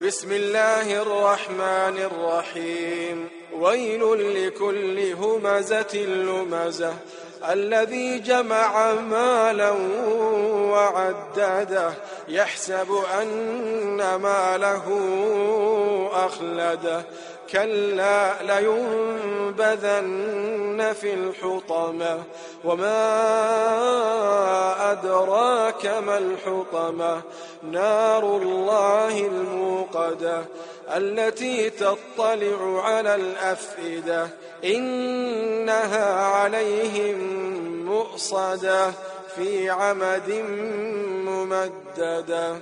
بسم الله الرحمن الرحيم. ويل لكل همزة لمزة الذي جمع مالا وعدده يحسب أن ماله أخلده كلا لينبذن في الحطمة وما أدراك ما الحطمة نار الله الموقدة التي تطلع على الأفئدة إنها عليهم مؤصدة في عمد ممددة.